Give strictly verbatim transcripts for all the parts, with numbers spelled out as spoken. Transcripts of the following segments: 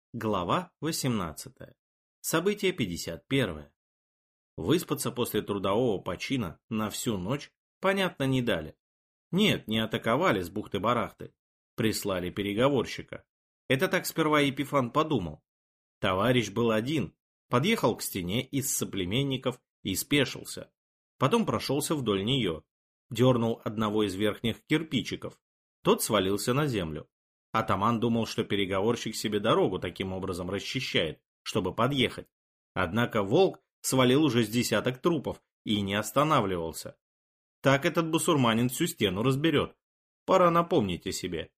Глава восемнадцатая. Событие пятьдесят первое. Выспаться после трудового почина на всю ночь, понятно, не дали. Нет, не атаковали с бухты-барахты. Прислали переговорщика. Это так сперва Епифан подумал. Товарищ был один, подъехал к стене из соплеменников и спешился. Потом прошелся вдоль нее, дернул одного из верхних кирпичиков. Тот свалился на землю. Атаман думал, что переговорщик себе дорогу таким образом расчищает, чтобы подъехать. Однако волк свалил уже с десяток трупов и не останавливался. Так этот бусурманин всю стену разберет. Пора напомнить о себе.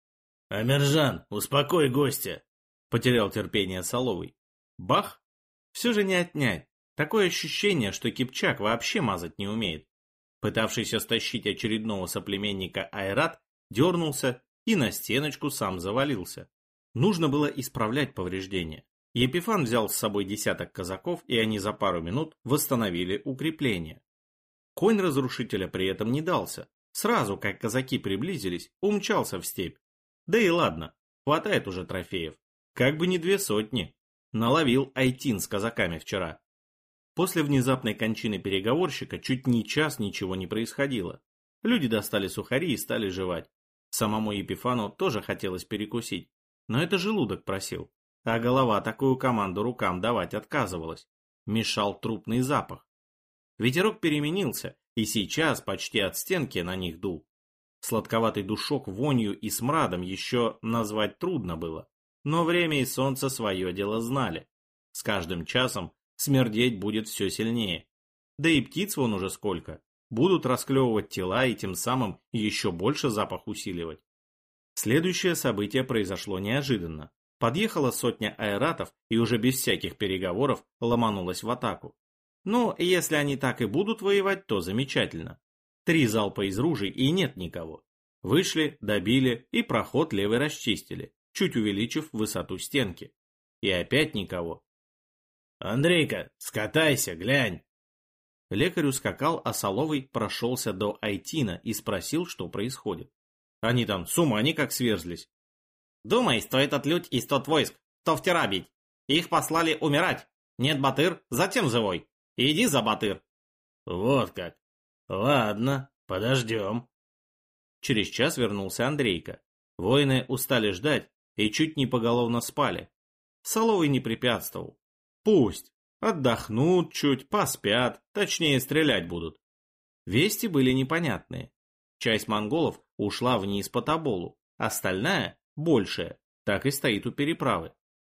— Амиржан, успокой гостя! — потерял терпение Соловый. Бах! Все же не отнять. Такое ощущение, что Кипчак вообще мазать не умеет. Пытавшийся стащить очередного соплеменника Айрат дернулся и на стеночку сам завалился. Нужно было исправлять повреждения. Епифан взял с собой десяток казаков, и они за пару минут восстановили укрепление. Конь разрушителя при этом не дался. Сразу, как казаки приблизились, умчался в степь. Да и ладно, хватает уже трофеев. Как бы не две сотни. Наловил Айтин с казаками вчера. После внезапной кончины переговорщика чуть ни час ничего не происходило. Люди достали сухари и стали жевать. Самому Епифану тоже хотелось перекусить, но это желудок просил, а голова такую команду рукам давать отказывалась. Мешал трупный запах. Ветерок переменился, и сейчас почти от стенки на них дул. Сладковатый душок вонью и смрадом еще назвать трудно было, но время и солнце свое дело знали. С каждым часом смердеть будет все сильнее. Да и птиц вон уже сколько. Будут расклевывать тела и тем самым еще больше запах усиливать. Следующее событие произошло неожиданно. Подъехала сотня айратов и уже без всяких переговоров ломанулась в атаку. Ну, если они так и будут воевать, то замечательно. Три залпа из ружей и нет никого. Вышли, добили и проход левый расчистили, чуть увеличив высоту стенки. И опять никого. «Андрейка, скатайся, глянь!» Лекарь ускакал, а Соловый прошелся до Айтина и спросил, что происходит. Они там с ума никак сверзлись. Думай, стоит отлють из тот войск, то вчера бить. Их послали умирать. Нет Батыр, затем живой. Иди за Батыр. Вот как. Ладно, подождем. Через час вернулся Андрейка. Воины устали ждать и чуть не поголовно спали. Соловый не препятствовал. Пусть. Отдохнут чуть, поспят, точнее стрелять будут. Вести были непонятные. Часть монголов ушла вниз по Тоболу, остальная, большая, так и стоит у переправы.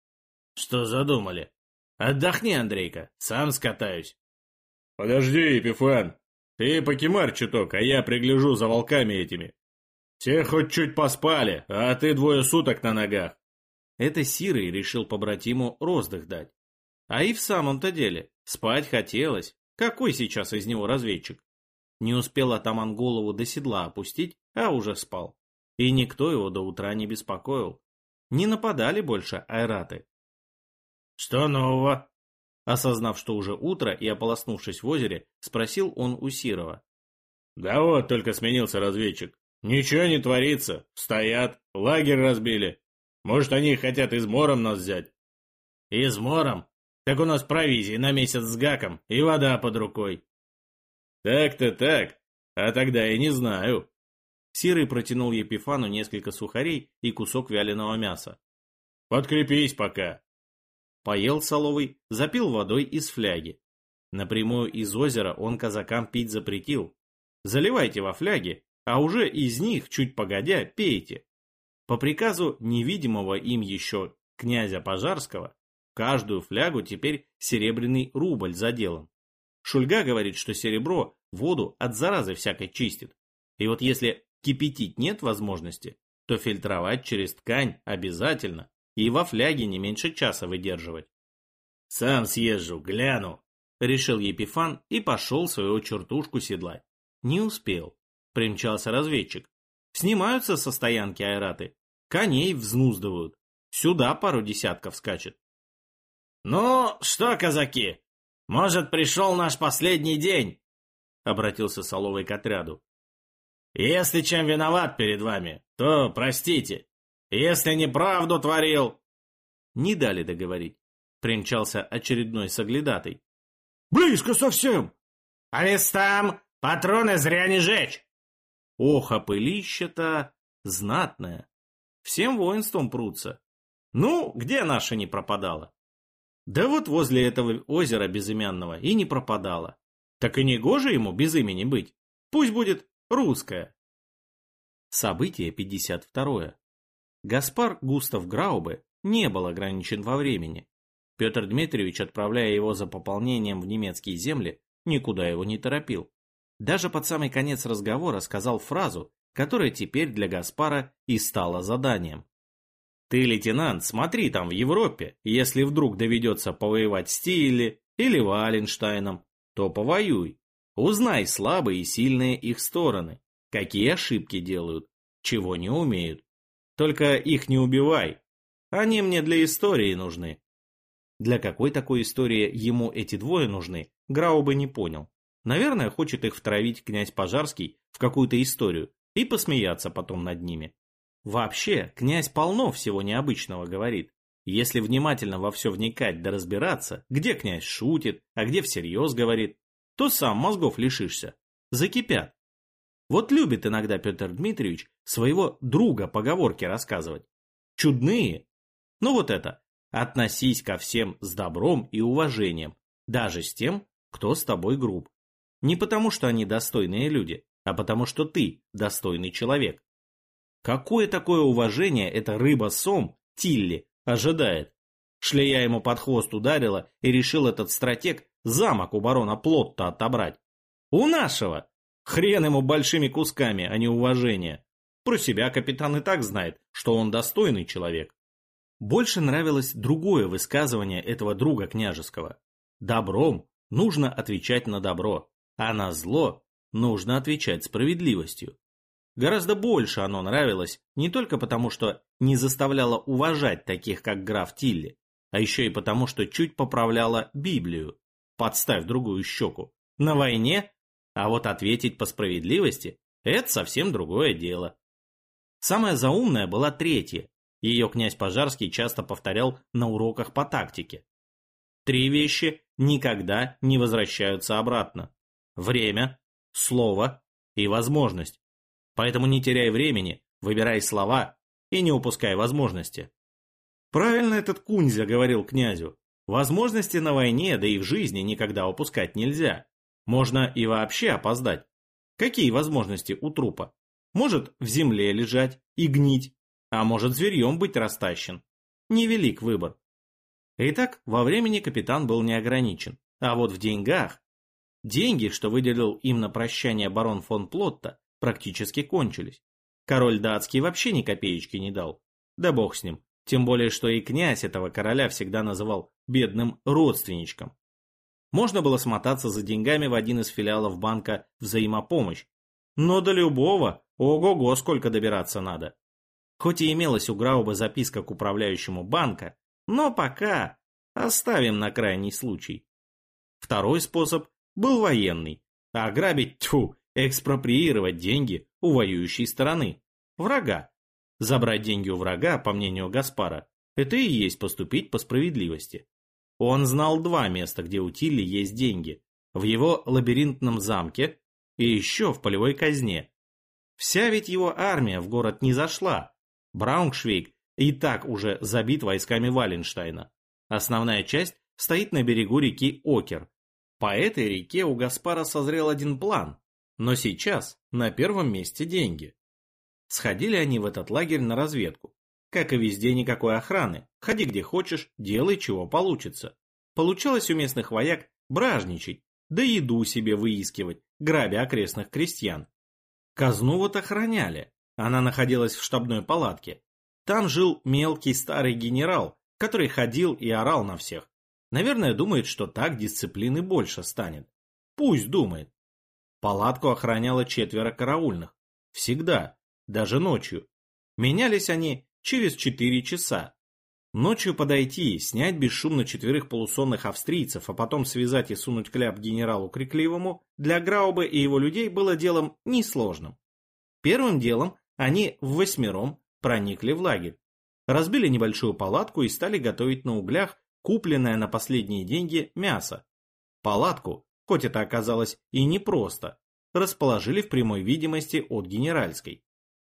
Что задумали? Отдохни, Андрейка, сам скатаюсь. Подожди, Епифан, ты покемарь чуток, а я пригляжу за волками этими. Все хоть чуть поспали, а ты двое суток на ногах. Это Сирый решил побратиму роздых дать. А и в самом-то деле, спать хотелось. Какой сейчас из него разведчик? Не успел атаман голову до седла опустить, а уже спал. И никто его до утра не беспокоил. Не нападали больше айраты. Что нового? Осознав, что уже утро и ополоснувшись в озере, спросил он у Сирова. Да вот только сменился разведчик. Ничего не творится. Стоят, лагерь разбили. Может, они хотят измором нас взять? Измором? Так у нас провизии на месяц с гаком и вода под рукой. Так-то так, а тогда я не знаю. Сирый протянул Епифану несколько сухарей и кусок вяленого мяса. Подкрепись пока. Поел Соловый, запил водой из фляги. Напрямую из озера он казакам пить запретил. Заливайте во фляги, а уже из них, чуть погодя, пейте. По приказу невидимого им еще князя Пожарского, каждую флягу теперь серебряный рубль заделан. Шульга говорит, что серебро воду от заразы всякой чистит. И вот если кипятить нет возможности, то фильтровать через ткань обязательно и во фляге не меньше часа выдерживать. Сам съезжу, гляну, решил Епифан и пошел свою чертушку седлать. Не успел. Примчался разведчик. Снимаются со стоянки айраты, коней взнуздывают. Сюда пару десятков скачет. «Ну, что, казаки, может, пришел наш последний день?» — обратился Соловый к отряду. «Если чем виноват перед вами, то простите. Если неправду творил...» не дали договорить. Примчался очередной соглядатый. «Близко совсем!» «По местам! Патроны зря не жечь!» Ох, а пылища-то знатная. Всем воинством прутся. Ну, где наша не пропадала? Да вот возле этого озера безымянного и не пропадала. Так и не гоже ему без имени быть. Пусть будет русская. Событие пятьдесят второе. Гаспар Густав Граубе не был ограничен во времени. Петр Дмитриевич, отправляя его за пополнением в немецкие земли, никуда его не торопил. Даже под самый конец разговора сказал фразу, которая теперь для Гаспара и стала заданием. «Ты, лейтенант, смотри там в Европе, если вдруг доведется повоевать с Тилли или Валенштайном, то повоюй. Узнай слабые и сильные их стороны, какие ошибки делают, чего не умеют. Только их не убивай, они мне для истории нужны». Для какой такой истории ему эти двое нужны, Граубе не понял. Наверное, хочет их втравить князь Пожарский в какую-то историю и посмеяться потом над ними. Вообще, князь полно всего необычного говорит. Если внимательно во все вникать да разбираться, где князь шутит, а где всерьез говорит, то сам мозгов лишишься. Закипят. Вот любит иногда Петр Дмитриевич своего друга поговорки рассказывать. Чудные. Ну вот это. Относись ко всем с добром и уважением, даже с тем, кто с тобой груб. Не потому, что они достойные люди, а потому, что ты достойный человек. Какое такое уважение эта рыба-сом, Тилли, ожидает? Шлея ему под хвост ударила и решил этот стратег замок у барона Плотта отобрать. У нашего! Хрен ему большими кусками, а не уважение. Про себя капитан и так знает, что он достойный человек. Больше нравилось другое высказывание этого друга княжеского. Добром нужно отвечать на добро, а на зло нужно отвечать справедливостью. Гораздо больше оно нравилось не только потому, что не заставляло уважать таких, как граф Тилли, а еще и потому, что чуть поправляло Библию, подставь другую щеку, на войне, а вот ответить по справедливости – это совсем другое дело. Самая заумная была третья, ее князь Пожарский часто повторял на уроках по тактике. Три вещи никогда не возвращаются обратно. Время, слово и возможность. Поэтому не теряй времени, выбирай слова и не упускай возможности. Правильно этот Кунзя говорил князю. Возможности на войне, да и в жизни никогда упускать нельзя. Можно и вообще опоздать. Какие возможности у трупа? Может в земле лежать и гнить, а может зверьем быть растащен. Невелик выбор. Итак, во времени капитан был не ограничен, а вот в деньгах. Деньги, что выделил им на прощание барон фон Плотта, практически кончились. Король датский вообще ни копеечки не дал. Да бог с ним, тем более, что и князь этого короля всегда называл бедным родственничком. Можно было смотаться за деньгами в один из филиалов банка «Взаимопомощь», но до любого, ого-го, сколько добираться надо. Хоть и имелась у Граубе записка к управляющему банка, но пока оставим на крайний случай. Второй способ был военный. Ограбить, тьфу, экспроприировать деньги у воюющей стороны, врага. Забрать деньги у врага, по мнению Гаспара, это и есть поступить по справедливости. Он знал два места, где у Тилли есть деньги. В его лабиринтном замке и еще в полевой казне. Вся ведь его армия в город не зашла. Брауншвейг и так уже забит войсками Валенштайна. Основная часть стоит на берегу реки Окер. По этой реке у Гаспара созрел один план, но сейчас на первом месте деньги. Сходили они в этот лагерь на разведку. Как и везде, никакой охраны. Ходи где хочешь, делай чего получится. Получалось у местных вояк бражничать, да еду себе выискивать, грабя окрестных крестьян. Казну вот охраняли. Она находилась в штабной палатке. Там жил мелкий старый генерал, который ходил и орал на всех. Наверное, думает, что так дисциплины больше станет. Пусть думает. Палатку охраняло четверо караульных. Всегда, даже ночью. Менялись они через четыре часа. Ночью подойти, снять бесшумно четверых полусонных австрийцев, а потом связать и сунуть кляп генералу Крикливому, для Граубе и его людей было делом несложным. Первым делом они в восьмером проникли в лагерь. разбили небольшую палатку и стали готовить на углях купленное на последние деньги мясо. Палатку, хоть это оказалось и непросто, расположили в прямой видимости от Генеральской.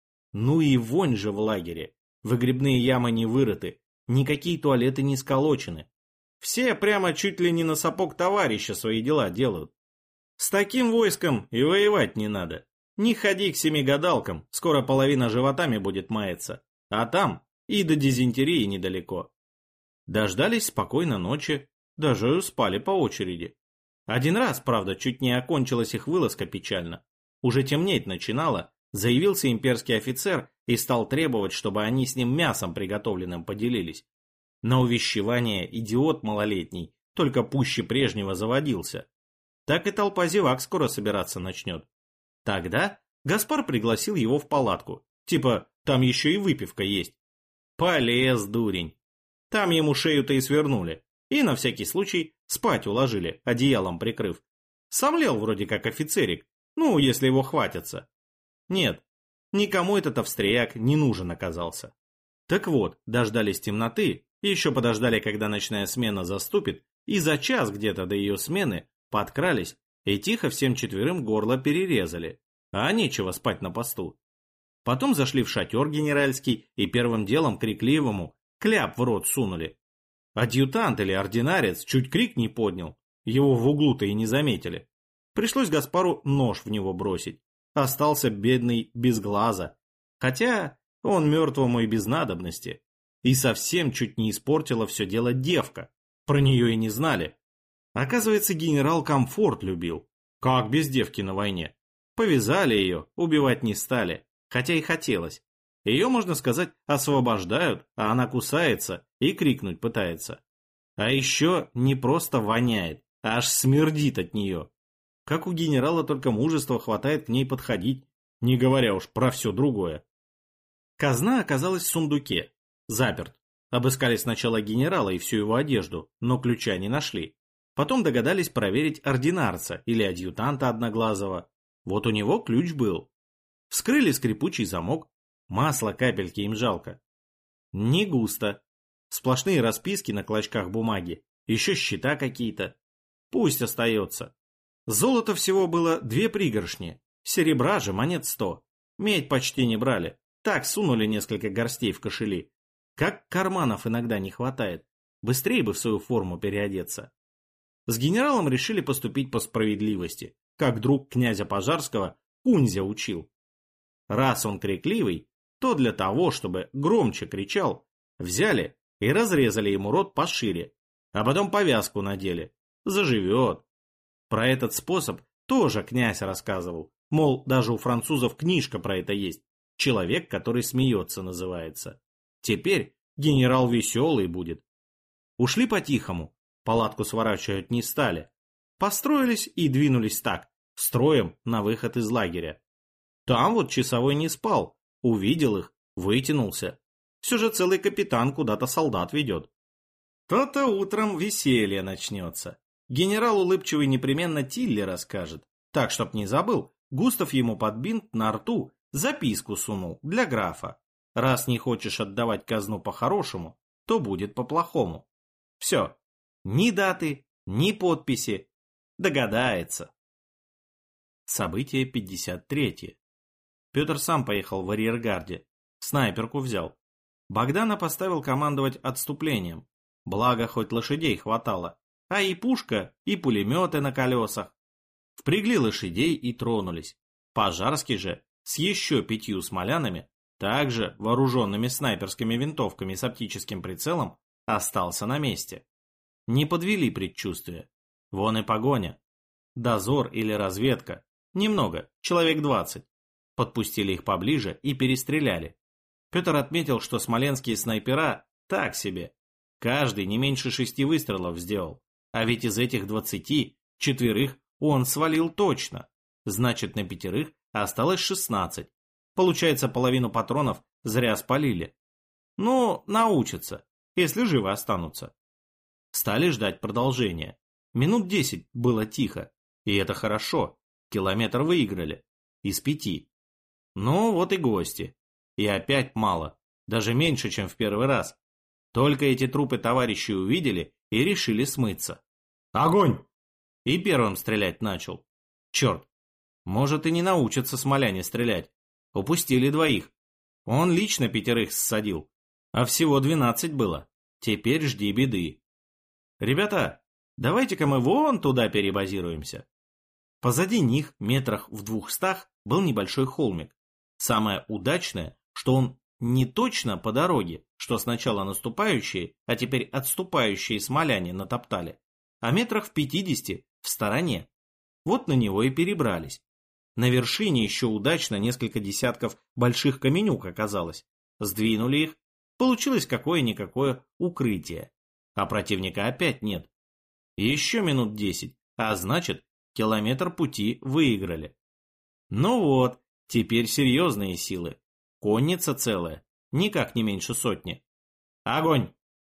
Ну и вонь же в лагере. Выгребные ямы не вырыты, никакие туалеты не сколочены. Все прямо чуть ли не на сапог товарища свои дела делают. С таким войском и воевать не надо. Не ходи к семигадалкам, скоро половина животами будет маяться. А там и до дизентерии недалеко. Дождались спокойно ночи, даже спали по очереди. Один раз, правда, чуть не окончилась их вылазка печально. Уже темнеть начинало, заявился имперский офицер и стал требовать, чтобы они с ним мясом приготовленным поделились. На увещевание идиот малолетний, только пуще прежнего заводился. Так и толпа зевак скоро собираться начнет. Тогда Гаспар пригласил его в палатку, типа там еще и выпивка есть. Полез, дурень. Там ему шею-то и свернули, и на всякий случай спать уложили, одеялом прикрыв. Сомлел вроде как офицерик, ну, если его хватятся. Нет, никому этот австрияк не нужен оказался. Так вот, дождались темноты, еще подождали, когда ночная смена заступит, и за час где-то до ее смены подкрались и тихо всем четверым горло перерезали, а нечего спать на посту. Потом зашли в шатер генеральский и первым делом крикливому кляп в рот сунули. Адъютант или ординарец чуть крик не поднял, его в углу-то и не заметили. Пришлось Гаспару нож в него бросить. Остался бедный без глаза, хотя он мертвому и без надобности. И совсем чуть не испортила все дело девка, про нее и не знали. Оказывается, генерал комфорт любил, как без девки на войне. Повязали ее, убивать не стали, хотя и хотелось. Ее, можно сказать, освобождают, а она кусается и крикнуть пытается. А еще не просто воняет, а аж смердит от нее. Как у генерала только мужества хватает к ней подходить, не говоря уж про все другое. Казна оказалась в сундуке, заперт. Обыскали сначала генерала и всю его одежду, но ключа не нашли. Потом догадались проверить ординарца или адъютанта Одноглазого. Вот у него ключ был. Вскрыли скрипучий замок. Масла капельки им жалко. Не густо. Сплошные расписки на клочках бумаги. Еще счета какие-то. Пусть остается. Золота всего было две пригоршни. Серебра же монет сто. Медь почти не брали. Так сунули несколько горстей в кошели. Как карманов иногда не хватает. Быстрее бы в свою форму переодеться. С генералом решили поступить по справедливости, как друг князя Пожарского Кунзя учил. Раз он крикливый, то для того, чтобы громче кричал, взяли и разрезали ему рот пошире, а потом повязку надели. Заживет. Про этот способ тоже князь рассказывал, мол, даже у французов книжка про это есть. «Человек, который смеется» называется. Теперь генерал веселый будет. Ушли по-тихому, палатку сворачивать не стали. Построились и двинулись так, строем на выход из лагеря. Там вот часовой не спал, увидел их, вытянулся. Все же целый капитан куда-то солдат ведет. То-то утром веселье начнется. Генерал улыбчивый непременно Тилле расскажет. Так, чтоб не забыл, Густав ему под бинт на рту записку сунул для графа. Раз не хочешь отдавать казну по-хорошему, то будет по-плохому. Все. Ни даты, ни подписи. Догадается. Событие пятьдесят третье. Петр сам поехал в арьергарде. Снайперку взял. Богдана поставил командовать отступлением. Благо, хоть лошадей хватало. А и пушка, и пулеметы на колесах. Впрягли лошадей и тронулись. Пожарский же с еще пятью смолянами, также вооруженными снайперскими винтовками с оптическим прицелом, остался на месте. Не подвели предчувствия. Вон и погоня. Дозор или разведка. Немного, человек двадцать. Подпустили их поближе и перестреляли. Петр отметил, что смоленские снайпера так себе. Каждый не меньше шести выстрелов сделал. А ведь из этих двадцати, четверых он свалил точно. Значит, на пятерых осталось шестнадцать. Получается, половину патронов зря спалили. Ну, научатся, если живы останутся. Стали ждать продолжения. Минут десять было тихо. И это хорошо. Километр выиграли. Из пяти. Ну, вот и гости. И опять мало. даже меньше, чем в первый раз. Только эти трупы товарищи увидели и решили смыться. Огонь! И первым стрелять начал. Черт, может и не научатся смоляне стрелять. Упустили двоих. Он лично пятерых ссадил, а всего двенадцать было. Теперь жди беды. Ребята, давайте-ка мы вон туда перебазируемся. Позади них, метрах в двухстах, был небольшой холмик. Самое удачное, что он не точно по дороге, что сначала наступающие, а теперь отступающие смоляне натоптали, а метрах в пятидесяти в стороне. Вот на него и перебрались. На вершине еще удачно несколько десятков больших каменюк оказалось. Сдвинули их, получилось какое-никакое укрытие. А противника опять нет. Еще минут десять, а значит, километр пути выиграли. Ну вот, теперь серьезные силы. Конница целая, никак не меньше сотни. Огонь!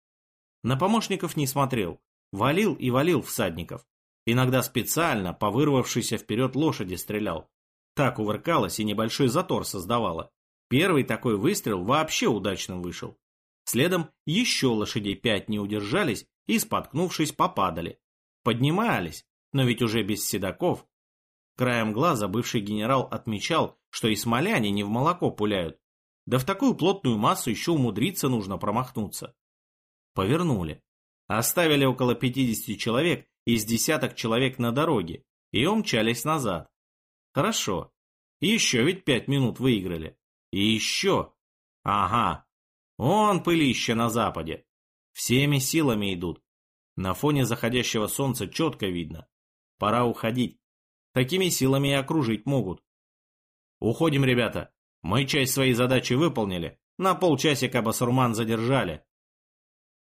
На помощников не смотрел, валил и валил всадников. Иногда специально по вырвавшейся вперед лошади стрелял. Так увыркалась и небольшой затор создавала. Первый такой выстрел вообще удачным вышел. Следом еще лошадей пять не удержались и, споткнувшись, попадали. Поднимались, но ведь уже без седаков. Краем глаза бывший генерал отмечал, что и смоляне не в молоко пуляют. Да в такую плотную массу еще умудриться нужно промахнуться. Повернули. Оставили около пятидесяти человек из десяток человек на дороге и умчались назад. Хорошо. Еще ведь пять минут выиграли. И еще. Ага. Он пылище на западе. Всеми силами идут. На фоне заходящего солнца четко видно. Пора уходить. Такими силами и окружить могут. Уходим, ребята. Мы часть своей задачи выполнили. На полчасика басурман задержали.